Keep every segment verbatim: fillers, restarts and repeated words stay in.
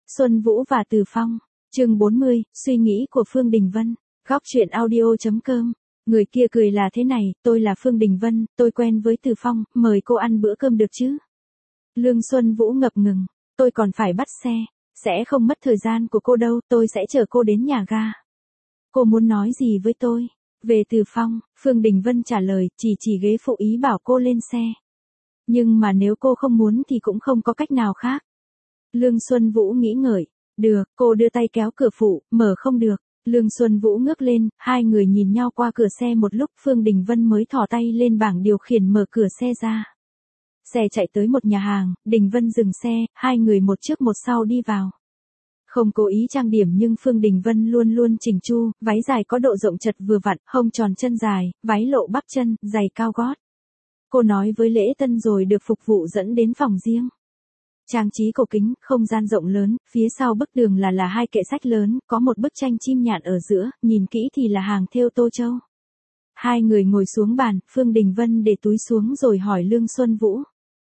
Xuân Vũ và Từ Phong, chương bốn mươi, suy nghĩ của Phương Đình Vân, góc truyện audio.com. Người kia cười là thế này, tôi là Phương Đình Vân, tôi quen với Từ Phong, mời cô ăn bữa cơm được chứ? Lương Xuân Vũ ngập ngừng, tôi còn phải bắt xe, sẽ không mất thời gian của cô đâu, tôi sẽ chở cô đến nhà ga. Cô muốn nói gì với tôi? Về Từ Phong, Phương Đình Vân trả lời, chỉ chỉ ghế phụ ý bảo cô lên xe. Nhưng mà nếu cô không muốn thì cũng không có cách nào khác. Lương Xuân Vũ nghĩ ngợi, được, cô đưa tay kéo cửa phụ, mở không được. Lương Xuân Vũ ngước lên, hai người nhìn nhau qua cửa xe một lúc, Phương Đình Vân mới thò tay lên bảng điều khiển mở cửa xe ra. Xe chạy tới một nhà hàng, Đình Vân dừng xe, hai người một trước một sau đi vào. Không cố ý trang điểm nhưng Phương Đình Vân luôn luôn chỉnh chu, váy dài có độ rộng chật vừa vặn, hông tròn chân dài, váy lộ bắp chân, giày cao gót. Cô nói với lễ tân rồi được phục vụ dẫn đến phòng riêng. Trang trí cổ kính, không gian rộng lớn, phía sau bức tường là là hai kệ sách lớn, có một bức tranh chim nhạn ở giữa, nhìn kỹ thì là hàng thêu Tô Châu. Hai người ngồi xuống bàn, Phương Đình Vân để túi xuống rồi hỏi Lương Xuân Vũ.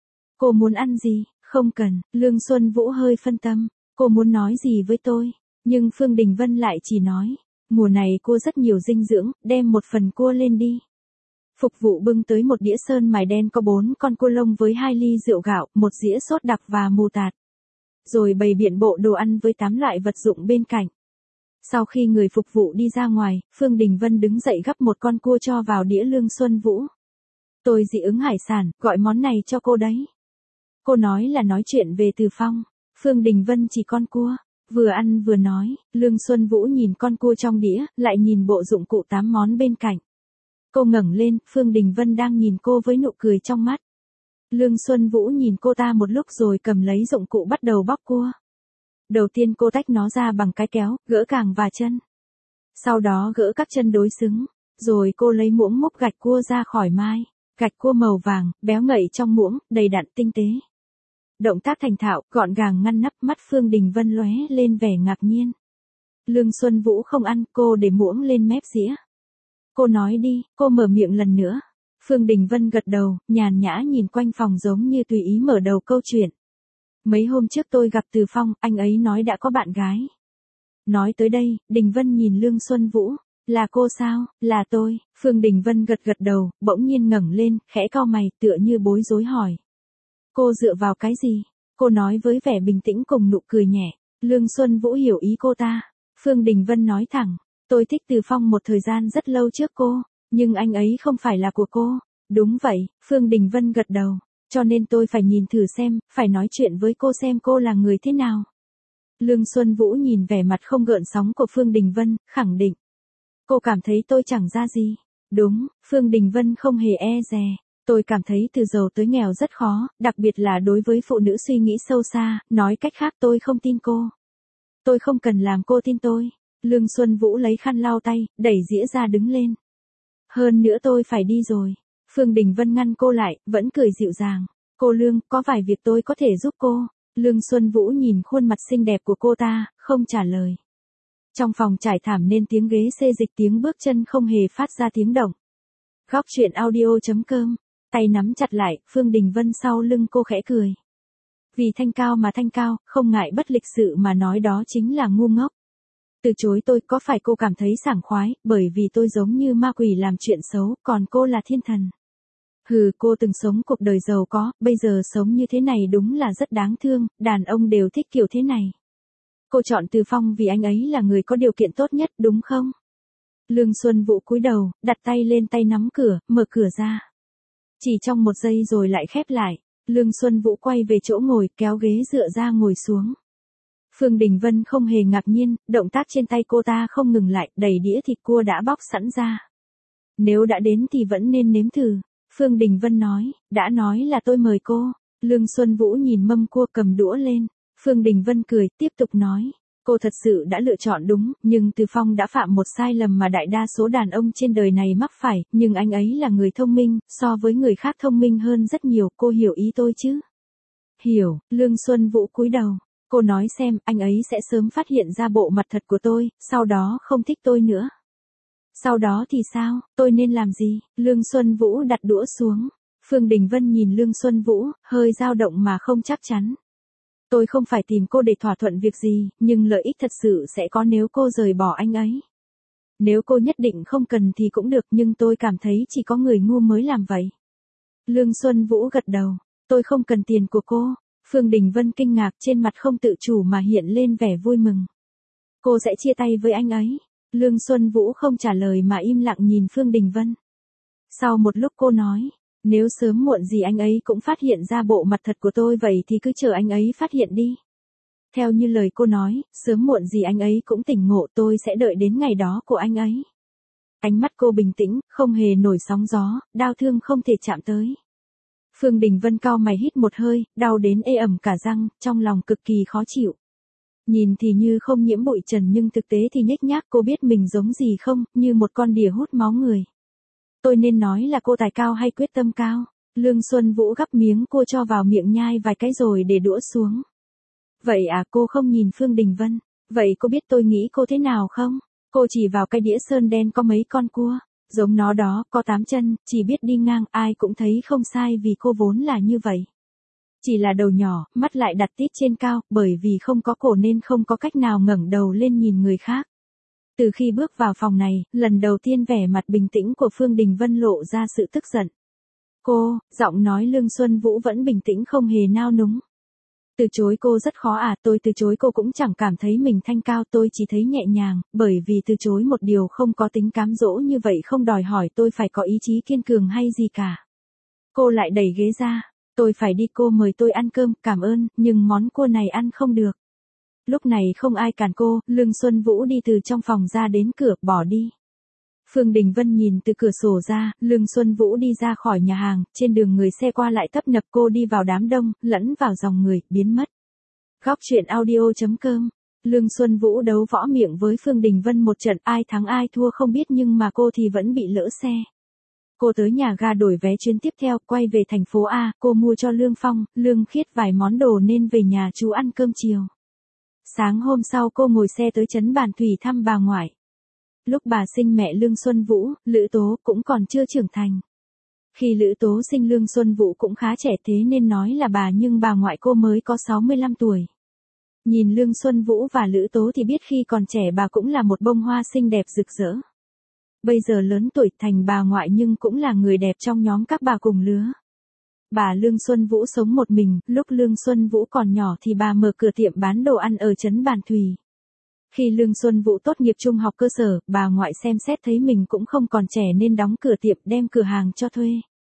Cô muốn ăn gì? Không cần, Lương Xuân Vũ hơi phân tâm. Cô muốn nói gì với tôi? Nhưng Phương Đình Vân lại chỉ nói, mùa này cua rất nhiều dinh dưỡng, đem một phần cua lên đi. Phục vụ bưng tới một đĩa sơn mài đen có bốn con cua lông với hai ly rượu gạo, một dĩa sốt đặc và mù tạt. Rồi bày biện bộ đồ ăn với tám loại vật dụng bên cạnh. Sau khi người phục vụ đi ra ngoài, Phương Đình Vân đứng dậy gắp một con cua cho vào đĩa Lương Xuân Vũ. Tôi dị ứng hải sản, gọi món này cho cô đấy. Cô nói là nói chuyện về Từ Phong. Phương Đình Vân chỉ con cua, vừa ăn vừa nói, Lương Xuân Vũ nhìn con cua trong đĩa, lại nhìn bộ dụng cụ tám món bên cạnh. Cô ngẩng lên, Phương Đình Vân đang nhìn cô với nụ cười trong mắt. Lương Xuân Vũ nhìn cô ta một lúc rồi cầm lấy dụng cụ bắt đầu bóc cua. Đầu tiên cô tách nó ra bằng cái kéo, gỡ càng và chân. Sau đó gỡ các chân đối xứng, rồi cô lấy muỗng múc gạch cua ra khỏi mai. Gạch cua màu vàng, béo ngậy trong muỗng, đầy đặn tinh tế. Động tác thành thạo, gọn gàng ngăn nắp, mắt Phương Đình Vân lóe lên vẻ ngạc nhiên. Lương Xuân Vũ không ăn, cô để muỗng lên mép dĩa. Cô nói đi, cô mở miệng lần nữa. Phương Đình Vân gật đầu, nhàn nhã nhìn quanh phòng giống như tùy ý mở đầu câu chuyện. Mấy hôm trước tôi gặp Từ Phong, anh ấy nói đã có bạn gái. Nói tới đây, Đình Vân nhìn Lương Xuân Vũ. Là cô sao? Là tôi. Phương Đình Vân gật gật đầu, bỗng nhiên ngẩng lên, khẽ cau mày, tựa như bối rối hỏi. Cô dựa vào cái gì? Cô nói với vẻ bình tĩnh cùng nụ cười nhẹ. Lương Xuân Vũ hiểu ý cô ta. Phương Đình Vân nói thẳng. Tôi thích Từ Phong một thời gian rất lâu trước cô, nhưng anh ấy không phải là của cô. Đúng vậy, Phương Đình Vân gật đầu. Cho nên tôi phải nhìn thử xem, phải nói chuyện với cô xem cô là người thế nào. Lương Xuân Vũ nhìn vẻ mặt không gợn sóng của Phương Đình Vân, khẳng định. Cô cảm thấy tôi chẳng ra gì. Đúng, Phương Đình Vân không hề e dè. Tôi cảm thấy từ giàu tới nghèo rất khó, đặc biệt là đối với phụ nữ suy nghĩ sâu xa, nói cách khác tôi không tin cô. Tôi không cần làm cô tin tôi. Lương Xuân Vũ lấy khăn lau tay, đẩy dĩa ra đứng lên. Hơn nữa tôi phải đi rồi. Phương Đình Vân ngăn cô lại, vẫn cười dịu dàng. Cô Lương, có vài việc tôi có thể giúp cô. Lương Xuân Vũ nhìn khuôn mặt xinh đẹp của cô ta, không trả lời. Trong phòng trải thảm nên tiếng ghế xê dịch, tiếng bước chân không hề phát ra tiếng động. Góc truyện audio.com. Tay nắm chặt lại, Phương Đình Vân sau lưng cô khẽ cười. Vì thanh cao mà thanh cao, không ngại bất lịch sự mà nói đó chính là ngu ngốc. Từ chối tôi, có phải cô cảm thấy sảng khoái, bởi vì tôi giống như ma quỷ làm chuyện xấu, còn cô là thiên thần. Hừ, cô từng sống cuộc đời giàu có, bây giờ sống như thế này đúng là rất đáng thương, đàn ông đều thích kiểu thế này. Cô chọn Từ Phong vì anh ấy là người có điều kiện tốt nhất, đúng không? Lương Xuân Vũ cúi đầu, đặt tay lên tay nắm cửa, mở cửa ra. Chỉ trong một giây rồi lại khép lại, Lương Xuân Vũ quay về chỗ ngồi, kéo ghế dựa ra ngồi xuống. Phương Đình Vân không hề ngạc nhiên, động tác trên tay cô ta không ngừng lại, đẩy đĩa thịt cua đã bóc sẵn ra. Nếu đã đến thì vẫn nên nếm thử. Phương Đình Vân nói, đã nói là tôi mời cô. Lương Xuân Vũ nhìn mâm cua cầm đũa lên. Phương Đình Vân cười, tiếp tục nói. Cô thật sự đã lựa chọn đúng, nhưng Từ Phong đã phạm một sai lầm mà đại đa số đàn ông trên đời này mắc phải, nhưng anh ấy là người thông minh, so với người khác thông minh hơn rất nhiều, cô hiểu ý tôi chứ? Hiểu, Lương Xuân Vũ cúi đầu. Cô nói xem, anh ấy sẽ sớm phát hiện ra bộ mặt thật của tôi, sau đó không thích tôi nữa. Sau đó thì sao, tôi nên làm gì? Lương Xuân Vũ đặt đũa xuống. Phương Đình Vân nhìn Lương Xuân Vũ, hơi dao động mà không chắc chắn. Tôi không phải tìm cô để thỏa thuận việc gì, nhưng lợi ích thật sự sẽ có nếu cô rời bỏ anh ấy. Nếu cô nhất định không cần thì cũng được, nhưng tôi cảm thấy chỉ có người ngu mới làm vậy. Lương Xuân Vũ gật đầu. Tôi không cần tiền của cô. Phương Đình Vân kinh ngạc, trên mặt không tự chủ mà hiện lên vẻ vui mừng. Cô sẽ chia tay với anh ấy. Lương Xuân Vũ không trả lời mà im lặng nhìn Phương Đình Vân. Sau một lúc cô nói, nếu sớm muộn gì anh ấy cũng phát hiện ra bộ mặt thật của tôi vậy thì cứ chờ anh ấy phát hiện đi. Theo như lời cô nói, sớm muộn gì anh ấy cũng tỉnh ngộ, tôi sẽ đợi đến ngày đó của anh ấy. Ánh mắt cô bình tĩnh, không hề nổi sóng gió, đau thương không thể chạm tới. Phương Đình Vân cau mày hít một hơi, đau đến ê ẩm cả răng, trong lòng cực kỳ khó chịu. Nhìn thì như không nhiễm bụi trần nhưng thực tế thì nhếch nhác, cô biết mình giống gì không, như một con đỉa hút máu người. Tôi nên nói là cô tài cao hay quyết tâm cao? Lương Xuân Vũ gắp miếng cua cho vào miệng nhai vài cái rồi để đũa xuống. Vậy à, cô không nhìn Phương Đình Vân. Vậy cô biết tôi nghĩ cô thế nào không? Cô chỉ vào cái đĩa sơn đen có mấy con cua. Giống nó đó, có tám chân, chỉ biết đi ngang, ai cũng thấy không sai vì cô vốn là như vậy. Chỉ là đầu nhỏ, mắt lại đặt tít trên cao, bởi vì không có cổ nên không có cách nào ngẩng đầu lên nhìn người khác. Từ khi bước vào phòng này, lần đầu tiên vẻ mặt bình tĩnh của Phương Đình Vân lộ ra sự tức giận. Cô, giọng nói Lương Xuân Vũ vẫn bình tĩnh không hề nao núng. Từ chối cô rất khó à, tôi từ chối cô cũng chẳng cảm thấy mình thanh cao, tôi chỉ thấy nhẹ nhàng, bởi vì từ chối một điều không có tính cám dỗ như vậy không đòi hỏi tôi phải có ý chí kiên cường hay gì cả. Cô lại đẩy ghế ra, tôi phải đi, cô mời tôi ăn cơm, cảm ơn, nhưng món cua này ăn không được. Lúc này không ai cản cô, Lương Xuân Vũ đi từ trong phòng ra đến cửa, bỏ đi. Phương Đình Vân nhìn từ cửa sổ ra, Lương Xuân Vũ đi ra khỏi nhà hàng, trên đường người xe qua lại tấp nập, cô đi vào đám đông, lẫn vào dòng người, biến mất. Góc truyện audio chấm com. Lương Xuân Vũ đấu võ miệng với Phương Đình Vân một trận, ai thắng ai thua không biết nhưng mà cô thì vẫn bị lỡ xe. Cô tới nhà ga đổi vé chuyến tiếp theo, quay về thành phố A, cô mua cho Lương Phong, Lương Khiết vài món đồ nên về nhà chú ăn cơm chiều. Sáng hôm sau cô ngồi xe tới trấn Bản Thủy thăm bà ngoại. Lúc bà sinh mẹ Lương Xuân Vũ, Lữ Tố cũng còn chưa trưởng thành. Khi Lữ Tố sinh Lương Xuân Vũ cũng khá trẻ, thế nên nói là bà nhưng bà ngoại cô mới có sáu mươi lăm tuổi. Nhìn Lương Xuân Vũ và Lữ Tố thì biết khi còn trẻ bà cũng là một bông hoa xinh đẹp rực rỡ. Bây giờ lớn tuổi thành bà ngoại nhưng cũng là người đẹp trong nhóm các bà cùng lứa. Bà Lương Xuân Vũ sống một mình, lúc Lương Xuân Vũ còn nhỏ thì bà mở cửa tiệm bán đồ ăn ở trấn Bản Thủy. Khi Lương Xuân Vũ tốt nghiệp trung học cơ sở, bà ngoại xem xét thấy mình cũng không còn trẻ nên đóng cửa tiệm, đem cửa hàng cho thuê.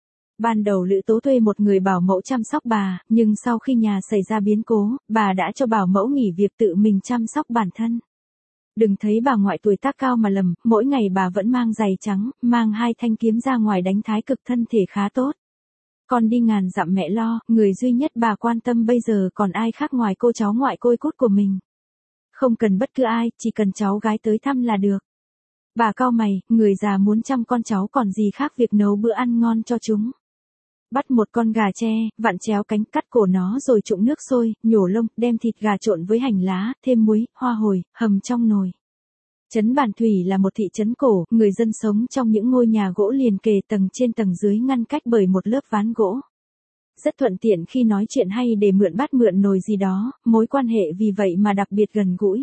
Ban đầu Lữ Tố thuê một người bảo mẫu chăm sóc bà, nhưng sau khi nhà xảy ra biến cố, bà đã cho bảo mẫu nghỉ việc tự mình chăm sóc bản thân. Đừng thấy bà ngoại tuổi tác cao mà lầm, mỗi ngày bà vẫn mang giày trắng, mang hai thanh kiếm ra ngoài đánh thái cực, thân thể khá tốt. Con đi ngàn dặm mẹ lo, người duy nhất bà quan tâm bây giờ còn ai khác ngoài cô cháu ngoại côi cút của mình. Không cần bất cứ ai, chỉ cần cháu gái tới thăm là được. Bà cau mày, người già muốn chăm con cháu còn gì khác việc nấu bữa ăn ngon cho chúng. Bắt một con gà tre, vặn chéo cánh, cắt cổ nó rồi trụng nước sôi, nhổ lông, đem thịt gà trộn với hành lá, thêm muối, hoa hồi, hầm trong nồi. Trấn Bản Thủy là một thị trấn cổ, người dân sống trong những ngôi nhà gỗ liền kề, tầng trên tầng dưới ngăn cách bởi một lớp ván gỗ. Rất thuận tiện khi nói chuyện hay để mượn bát mượn nồi gì đó, mối quan hệ vì vậy mà đặc biệt gần gũi.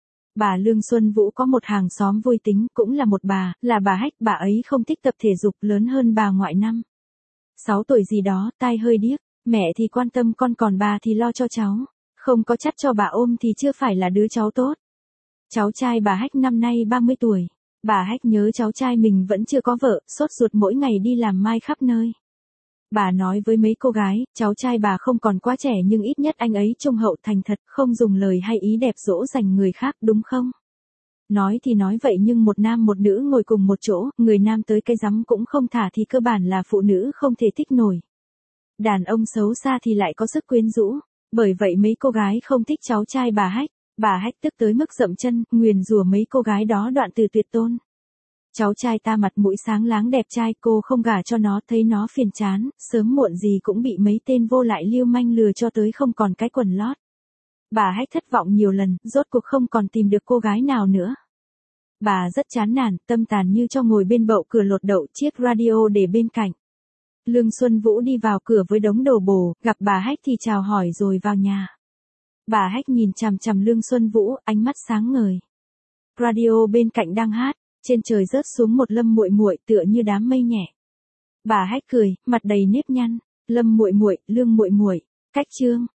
Bà Lương Xuân Vũ có một hàng xóm vui tính, cũng là một bà, là bà Hách, bà ấy không thích tập thể dục, lớn hơn bà ngoại năm. sáu tuổi gì đó, tai hơi điếc, mẹ thì quan tâm con còn bà thì lo cho cháu, không có chắt cho bà ôm thì chưa phải là đứa cháu tốt. Cháu trai bà Hách năm nay ba mươi tuổi, bà Hách nhớ cháu trai mình vẫn chưa có vợ, sốt ruột mỗi ngày đi làm mai khắp nơi. Bà nói với mấy cô gái, cháu trai bà không còn quá trẻ nhưng ít nhất anh ấy trung hậu thành thật, không dùng lời hay ý đẹp dỗ dành người khác, đúng không? Nói thì nói vậy nhưng một nam một nữ ngồi cùng một chỗ, người nam tới cái rắm cũng không thả thì cơ bản là phụ nữ không thể thích nổi. Đàn ông xấu xa thì lại có sức quyến rũ, bởi vậy mấy cô gái không thích cháu trai bà Hách. Bà Hách tức tới mức dậm chân, nguyền rủa mấy cô gái đó đoạn từ tuyệt tôn. Cháu trai ta mặt mũi sáng láng đẹp trai, cô không gả cho nó, thấy nó phiền chán, sớm muộn gì cũng bị mấy tên vô lại lưu manh lừa cho tới không còn cái quần lót. Bà Hách thất vọng nhiều lần, rốt cuộc không còn tìm được cô gái nào nữa. Bà rất chán nản, tâm tàn như cho ngồi bên bậu cửa lột đậu, chiếc radio để bên cạnh. Lương Xuân Vũ đi vào cửa với đống đồ bổ, gặp bà Hách thì chào hỏi rồi vào nhà. Bà Hách nhìn chằm chằm Lương Xuân Vũ, ánh mắt sáng ngời. Radio bên cạnh đang hát, trên trời rớt xuống một Lâm muội muội tựa như đám mây nhẹ. Bà Hách cười, mặt đầy nếp nhăn, Lâm muội muội, Lương muội muội, cách chương.